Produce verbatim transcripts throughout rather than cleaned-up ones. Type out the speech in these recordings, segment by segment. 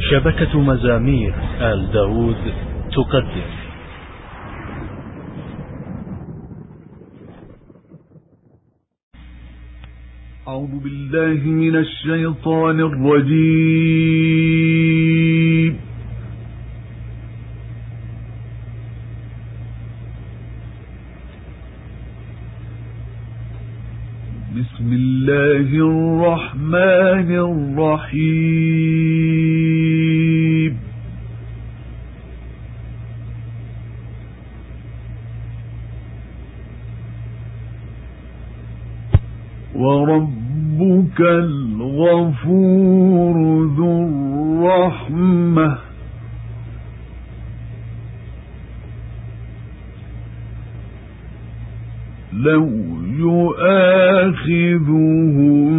شبكة مزامير آل داود تقدم. أعوذ بالله من الشيطان الرجيم. بسم الله الرحمن الرحيم. وربك الغفور ذو الرحمة لو يؤاخذهم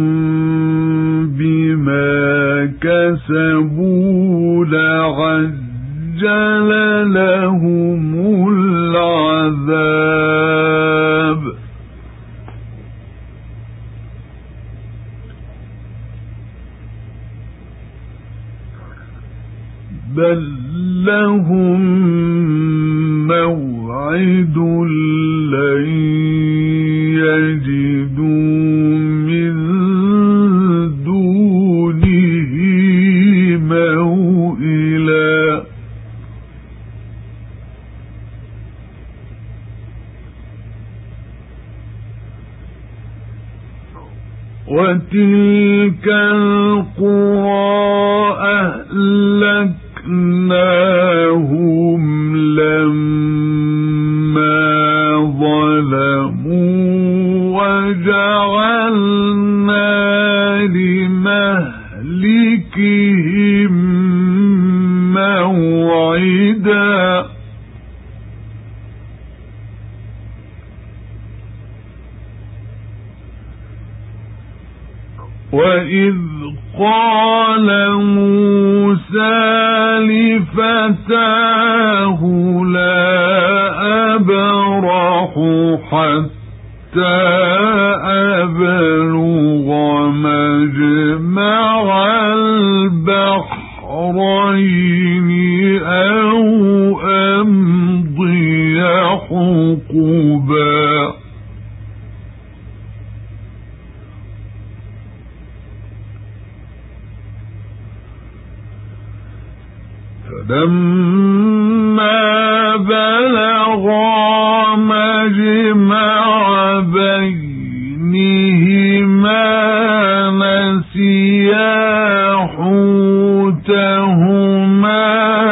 بما كسبوا لعجل لهم العذاب بل لهم موعد لن يجدوا من دونه موئلا وتلك القرى أهلكناهم لما ظلموا وجعلنا لمهلكهم موعدا وإذ قال موسى لفتاه لا أبرح حتى أبلغ مجمع البحرين أو أمضي حقبا فلما بلغا مجمع بينهما نسيا حوتهما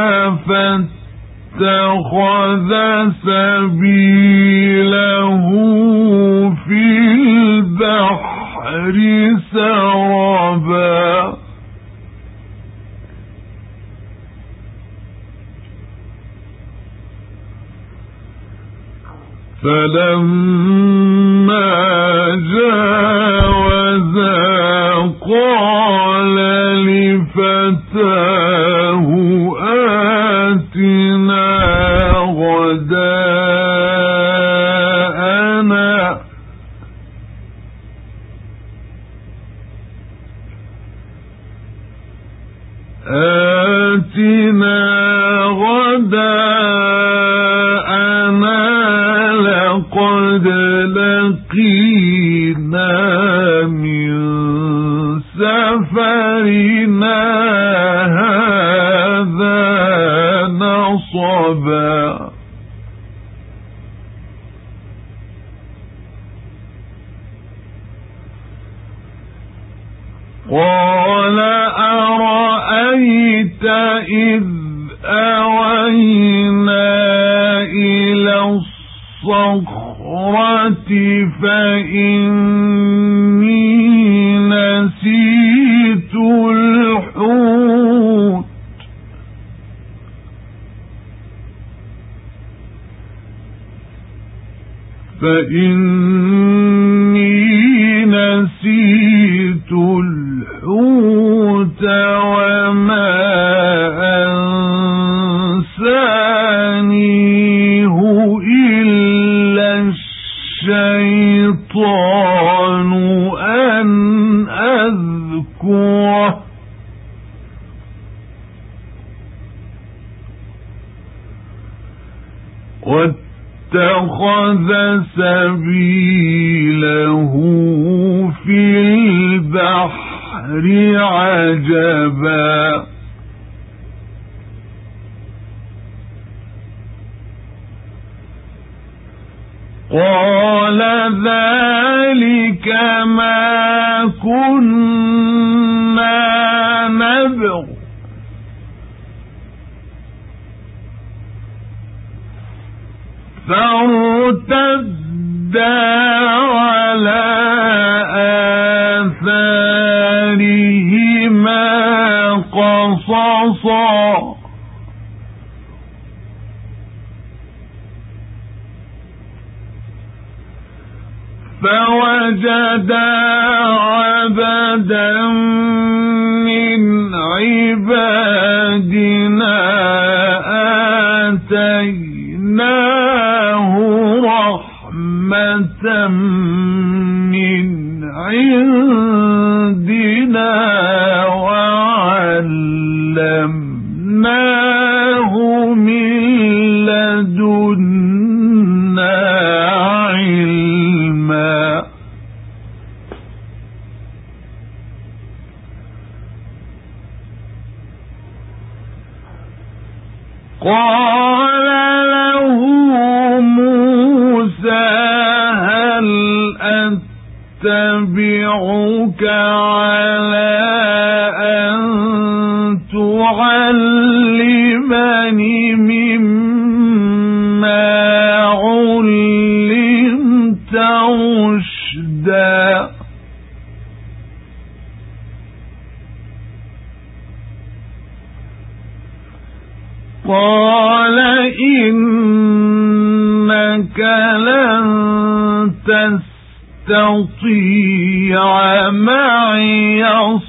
فاتخذ سبيله في البحر سربا فلما جاوزا قال لفتاه آتنا غداءنا آتنا غداءنا لقد لقينا من سفرنا هذا نصبا قال أرأيت إذ أوينا إلى الصخرة فإني نسيت الحوت فإني نسيت الحوت وما أنسانيه إلا الشيطان أن أذكره واتخذ سبيله في البحر عجبا قال ذلك ما كنا نبغ فارتدا على آثارهما قصصا فوجدا عبدا من عبادنا آتيناه رحمة من عندنا وعلمناه من لدنا علما قال له موسى هل أتبعك على أن تعلمني مما علمت رشدا قال إنك لن تستطيع معي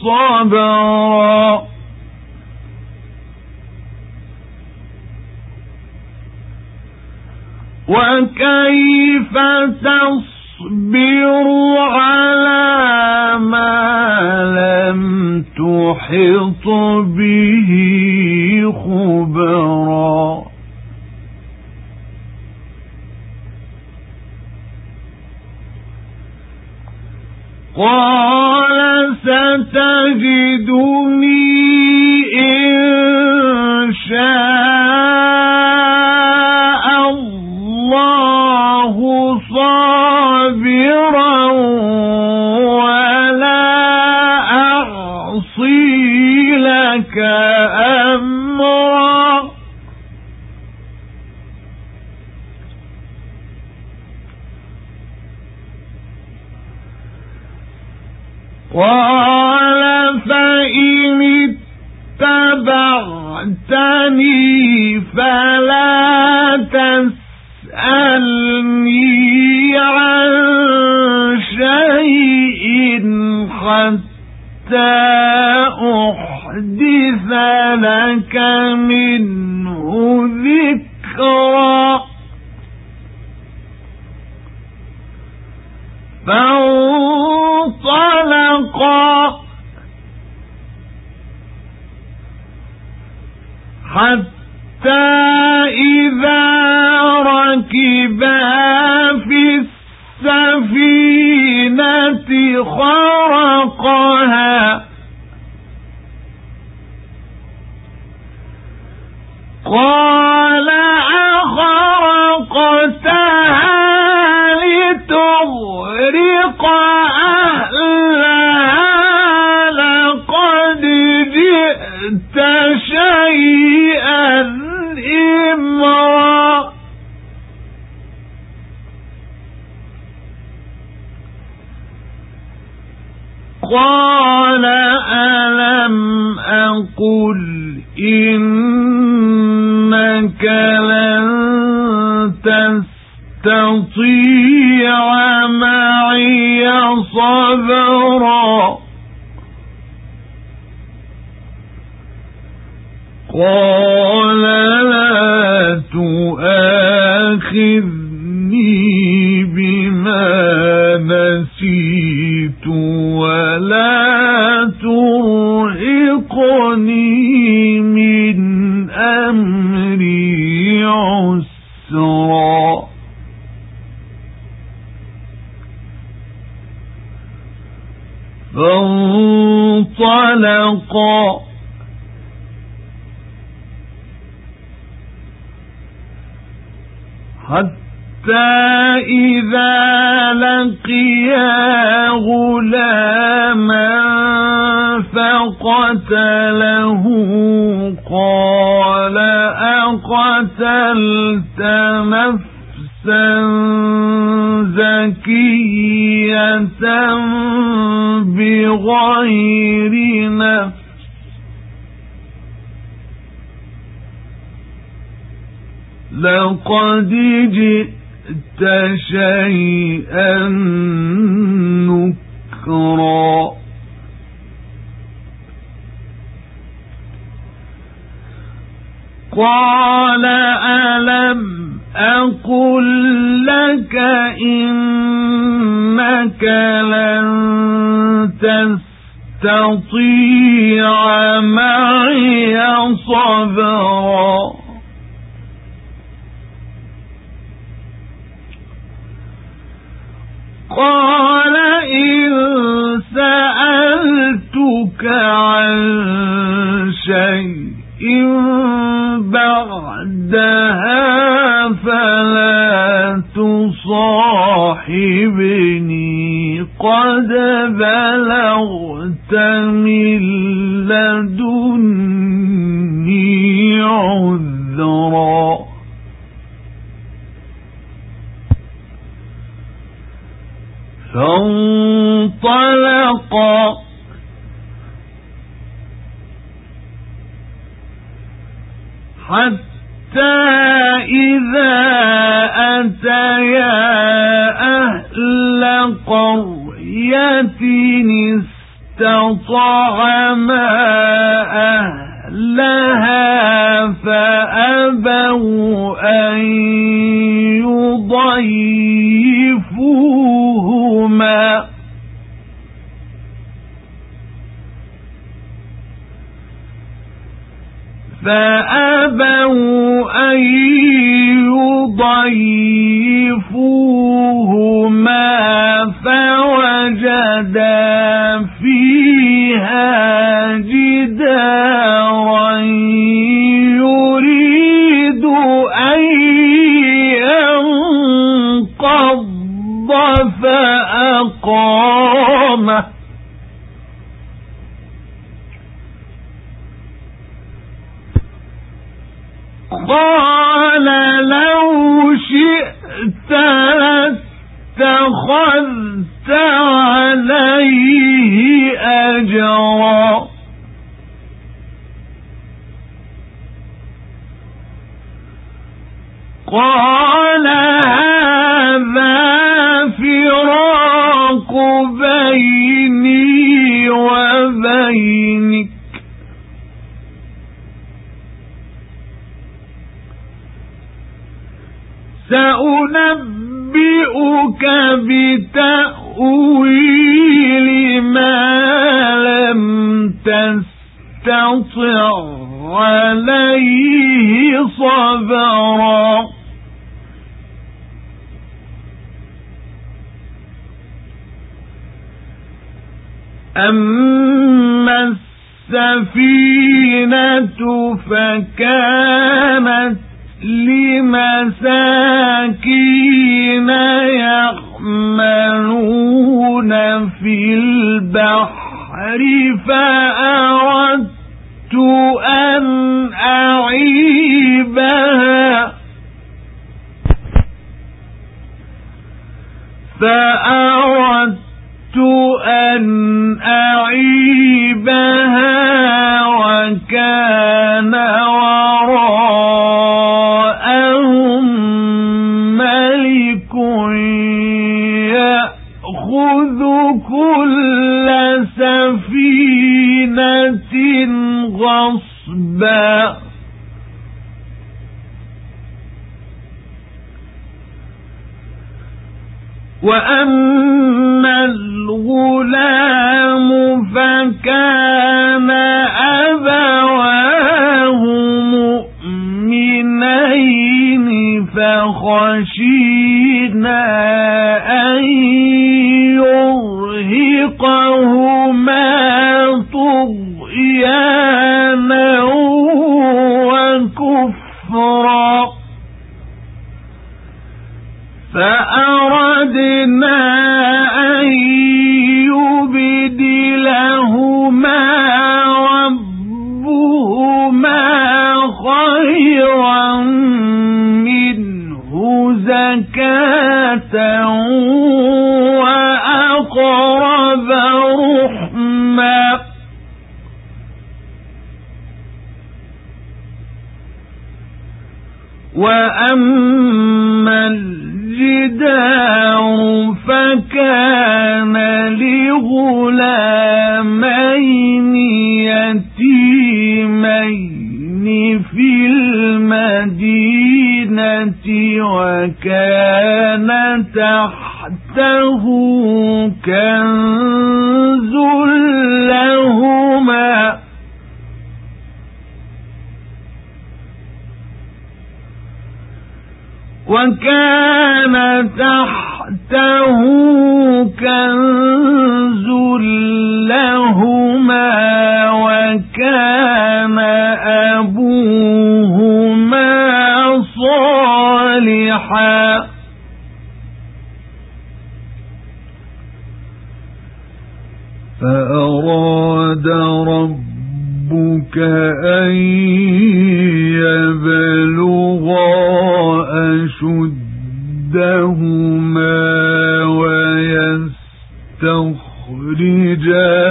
صبرا وكيف تصبر على ما لم تحط به خبرا قال ستجدني إن شاء الله صابرا ولا أعصي لك أمرا قال فإن اتبعتني فلا تسألني عن شيء حتى أحدث لك منه ذكرا فانطلقا حتى إذا ركبا في السفينة خرقها قال أخرقتها لتغرق أهلها لقد جئت شيئا إمرا قال ألم أقل إنك لن تستطيع معي صبرا قال لا تؤاخذني بما نسيت ولا ترهقني من أمري عسرا فانطلقا حتى إذا لقيا غلاما فقتله قال أقتلت نفسا زكية بغير نفس لقد جئت شيئا نكرا قال ألم أقل لك إنك لن تستطيع معي صبرا قال إن سألتك عن شيء بعدها فلا تصاحبني قد بلغت من لدني عذرا فانطلقا حتى إذا أتيا أهل قرية استطعما أهلها فأبوا أن يضيفوهما فأبوا أن يضيفوهما فوجدا فيها جدارا يريد أن ينقض فأقامه قال لو شئت لاتخذت عليه أجرا قال هذا فراق بيني وبينك سأنبئك بتأويل ما لم تستطع عليه صبرا أما السفينة فكانت لمساكين يعملون في البحر فأردت أن أعيبها فأردت أن أعيبها وكان وراءهم ملك يأخذ كل سفينة غصبا وأما الغلام فكان أبواه مؤمنين فخشينا أن يرهقهما طغيانا طغيانا وكفرا فأردنا أن يبدلهما ربهما خيرا منه زكاة وأقرب رحما وأما الجدار فكان لغلامين يتيمين في المدينة وكان تحته كنز لهما وكان تحته كنز لهما وكان أبوهما صالحا فأراد ربك أن يبلغا أشدهما ويستخرجا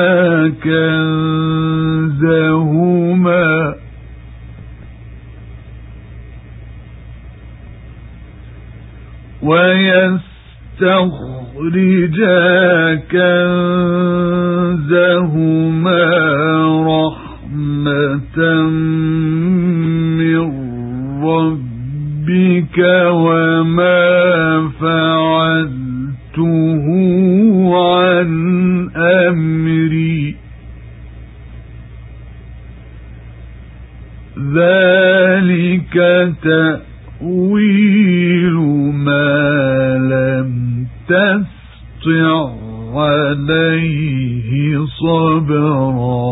كنزهما ويستخرجا كنزهما رحمة من ربك وما فعلته عن أمري ذلك تأويل ما لم تستطع عليه صبرا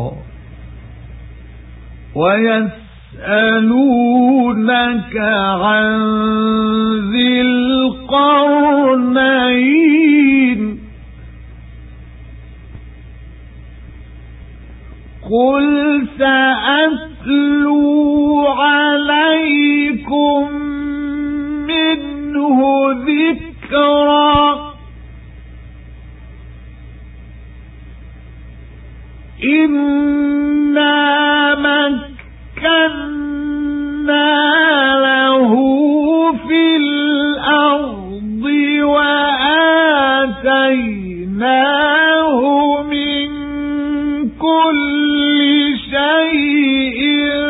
ويسألونك عن ذي القرنين قل سأتلو عليكم منه ذكرا إنا مكنا له في الأرض وآتيناه من كل شيء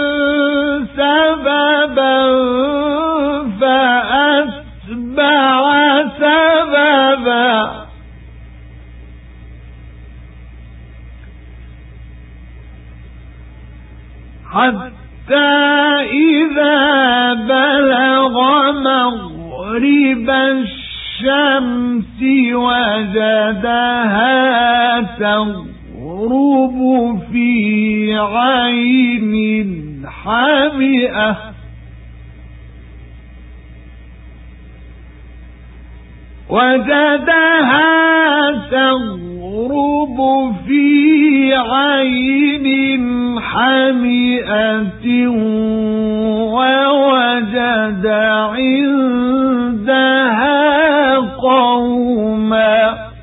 سببا فأتبع سببا حتى إذا بلغ مغرب الشمس وجدها تغرب في عين حمئة وجدها تغرب في عين حمئة ووجد عندها قوما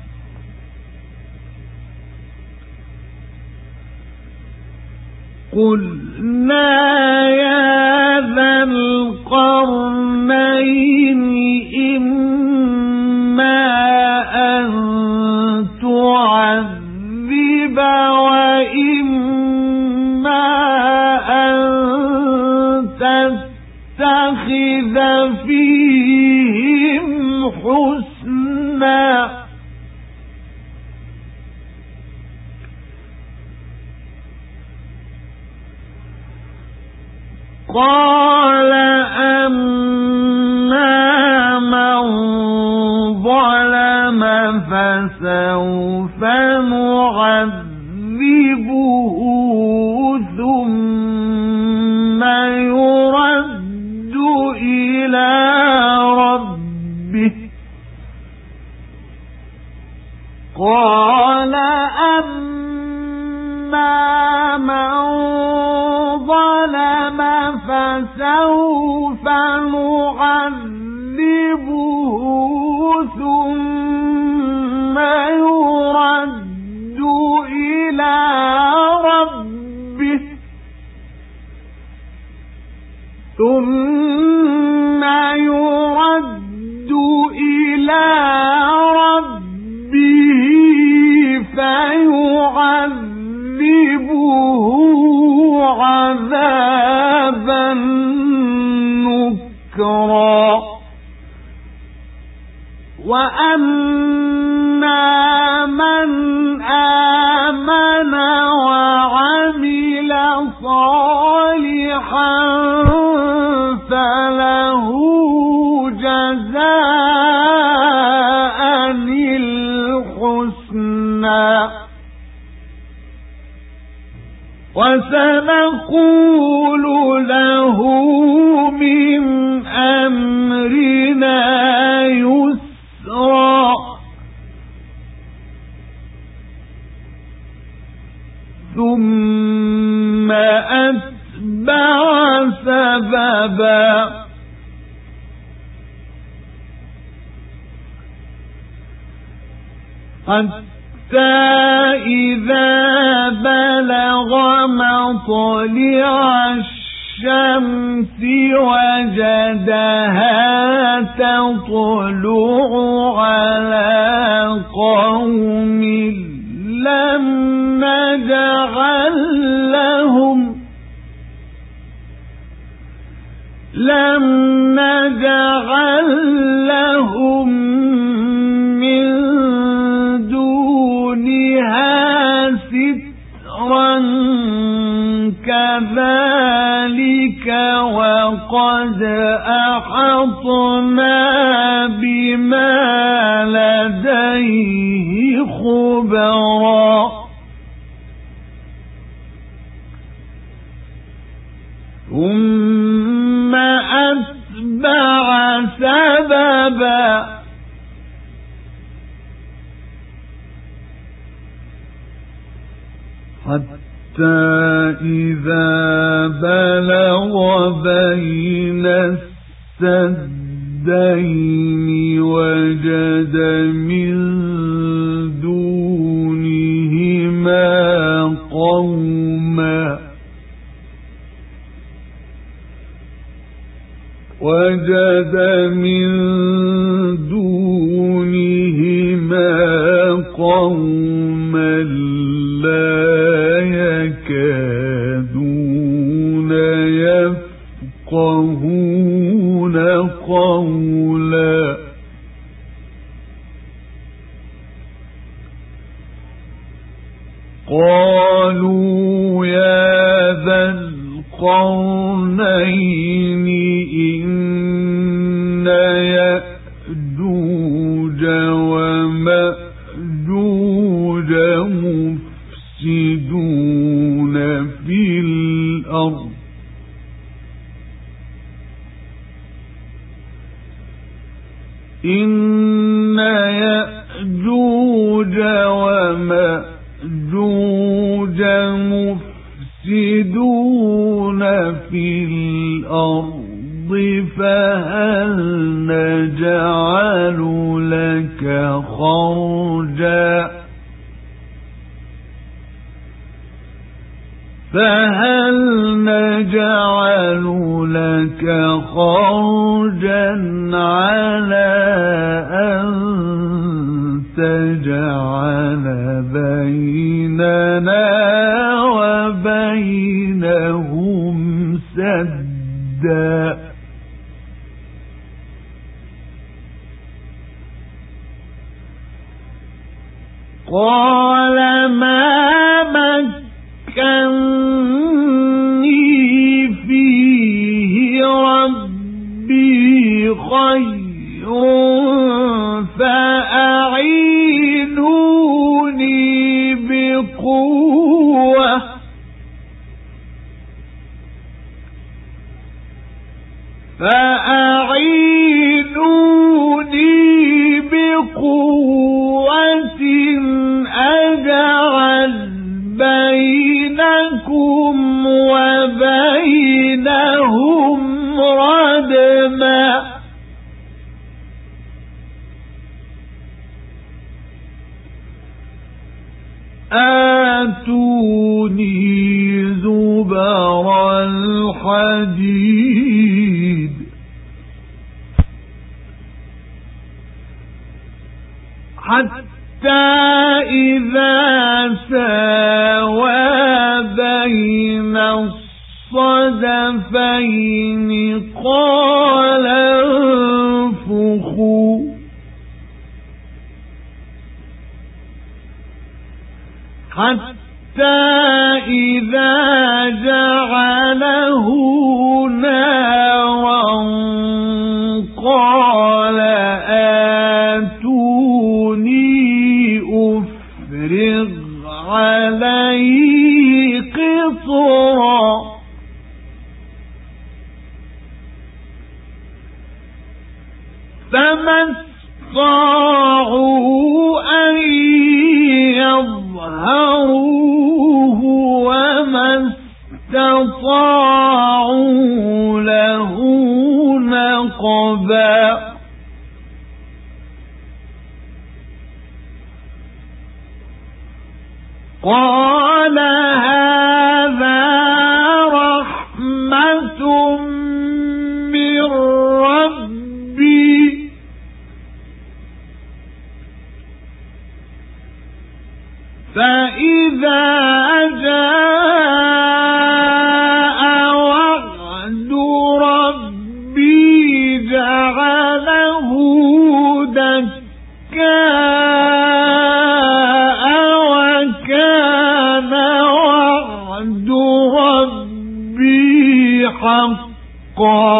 قلنا يا ذا القرنين إما أن تعذب وإما أن تتخذ فيهم حسنا قال أما من ظلم فسوف نعذبه فسوف نعذبه ثم يرد إلى ربه ثم يرد إلى ربه فيعذبه عذابا نكرا وأما من آمن وعمل صالحا فله جزاء الحسنى وسنقول له من أمرنا يسرا ثم أتبع سببا حتى إذا بلغ مطلع الشمس وجدها تطلع على قوم لم نجعل لهم لم نجعل لهم من دونها سترا كذلك وقد أحطنا بما لديه خبرا ثم أتبع سببا حتى إذا بلغ بين السدين وجد من دونهما قوما وجد من دونهما قوما لا يكادون يفقهون قولا قالوا يا ذا القرنين إن يأجوج ومأجوج مفسدون في الأرض إن يأجوج ومأجوج مفسدون في الأرض فهل نجعل لك خرجا فهل نجعل لك خرجا على أن تجعل بيننا وبينهم سدا قال ما مكنني فيه ربي خير فأعينوني بقوة فأعينوني بقوة أجعل بينكم وبينهم نار الحديد حتى إذا ساوى بين الصدفين قال انفخوا حتى إذا جعله نارا قال آتوني أفرغ عليه قطرا فما استطاعوا أن يظهروه وما استطاعوا له نقبا قال هذا رحمة من ربي فإذا جاء وعد ربي جعله دكاء وكان وعد ربي حقا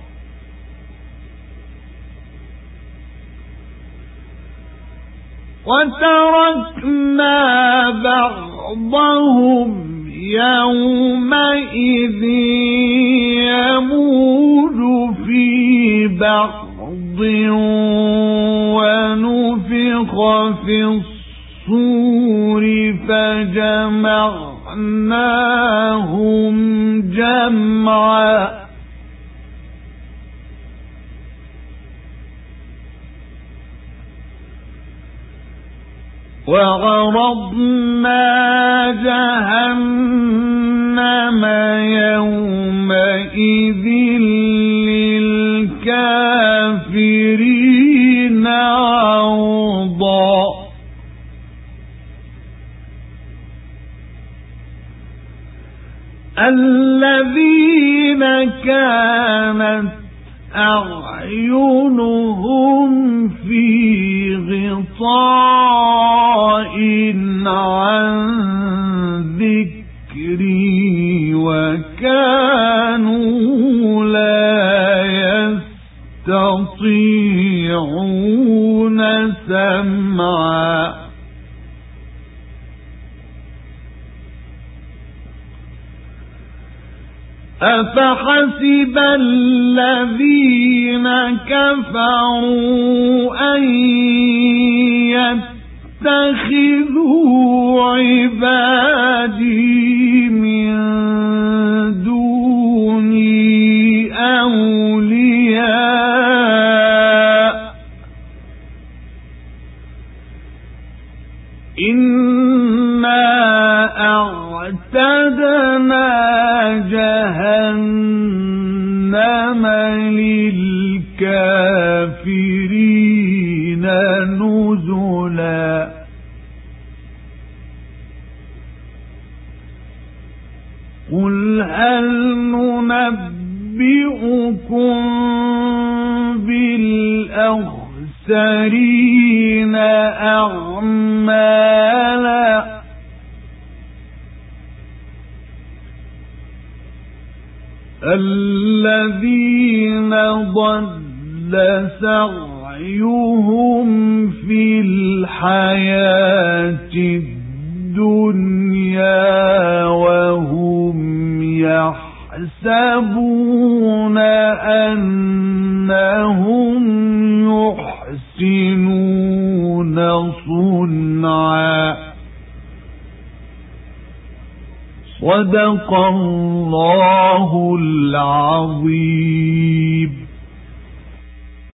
وتركنا بعضهم يومئذ يموج في بعض ونفخ في الصور فجمعناهم جمعا وعرضنا جهنم يومئذ للكافرين عرضا الذين كانت أعينهم في غطاء عن ذكري وكانوا لا يستطيعون سمعا أفحسب الذين كفروا أن يتخذوا عبادي من دوني أولياء إنا أعتدنا جهنم للكافرين نزلا قل هل ننبئكم بالأخسرين أعمالا الذين ضل سعيهم في الحياة الدنيا وهم يحسبون أنهم يحسنون صنعا صدق الله العظيم.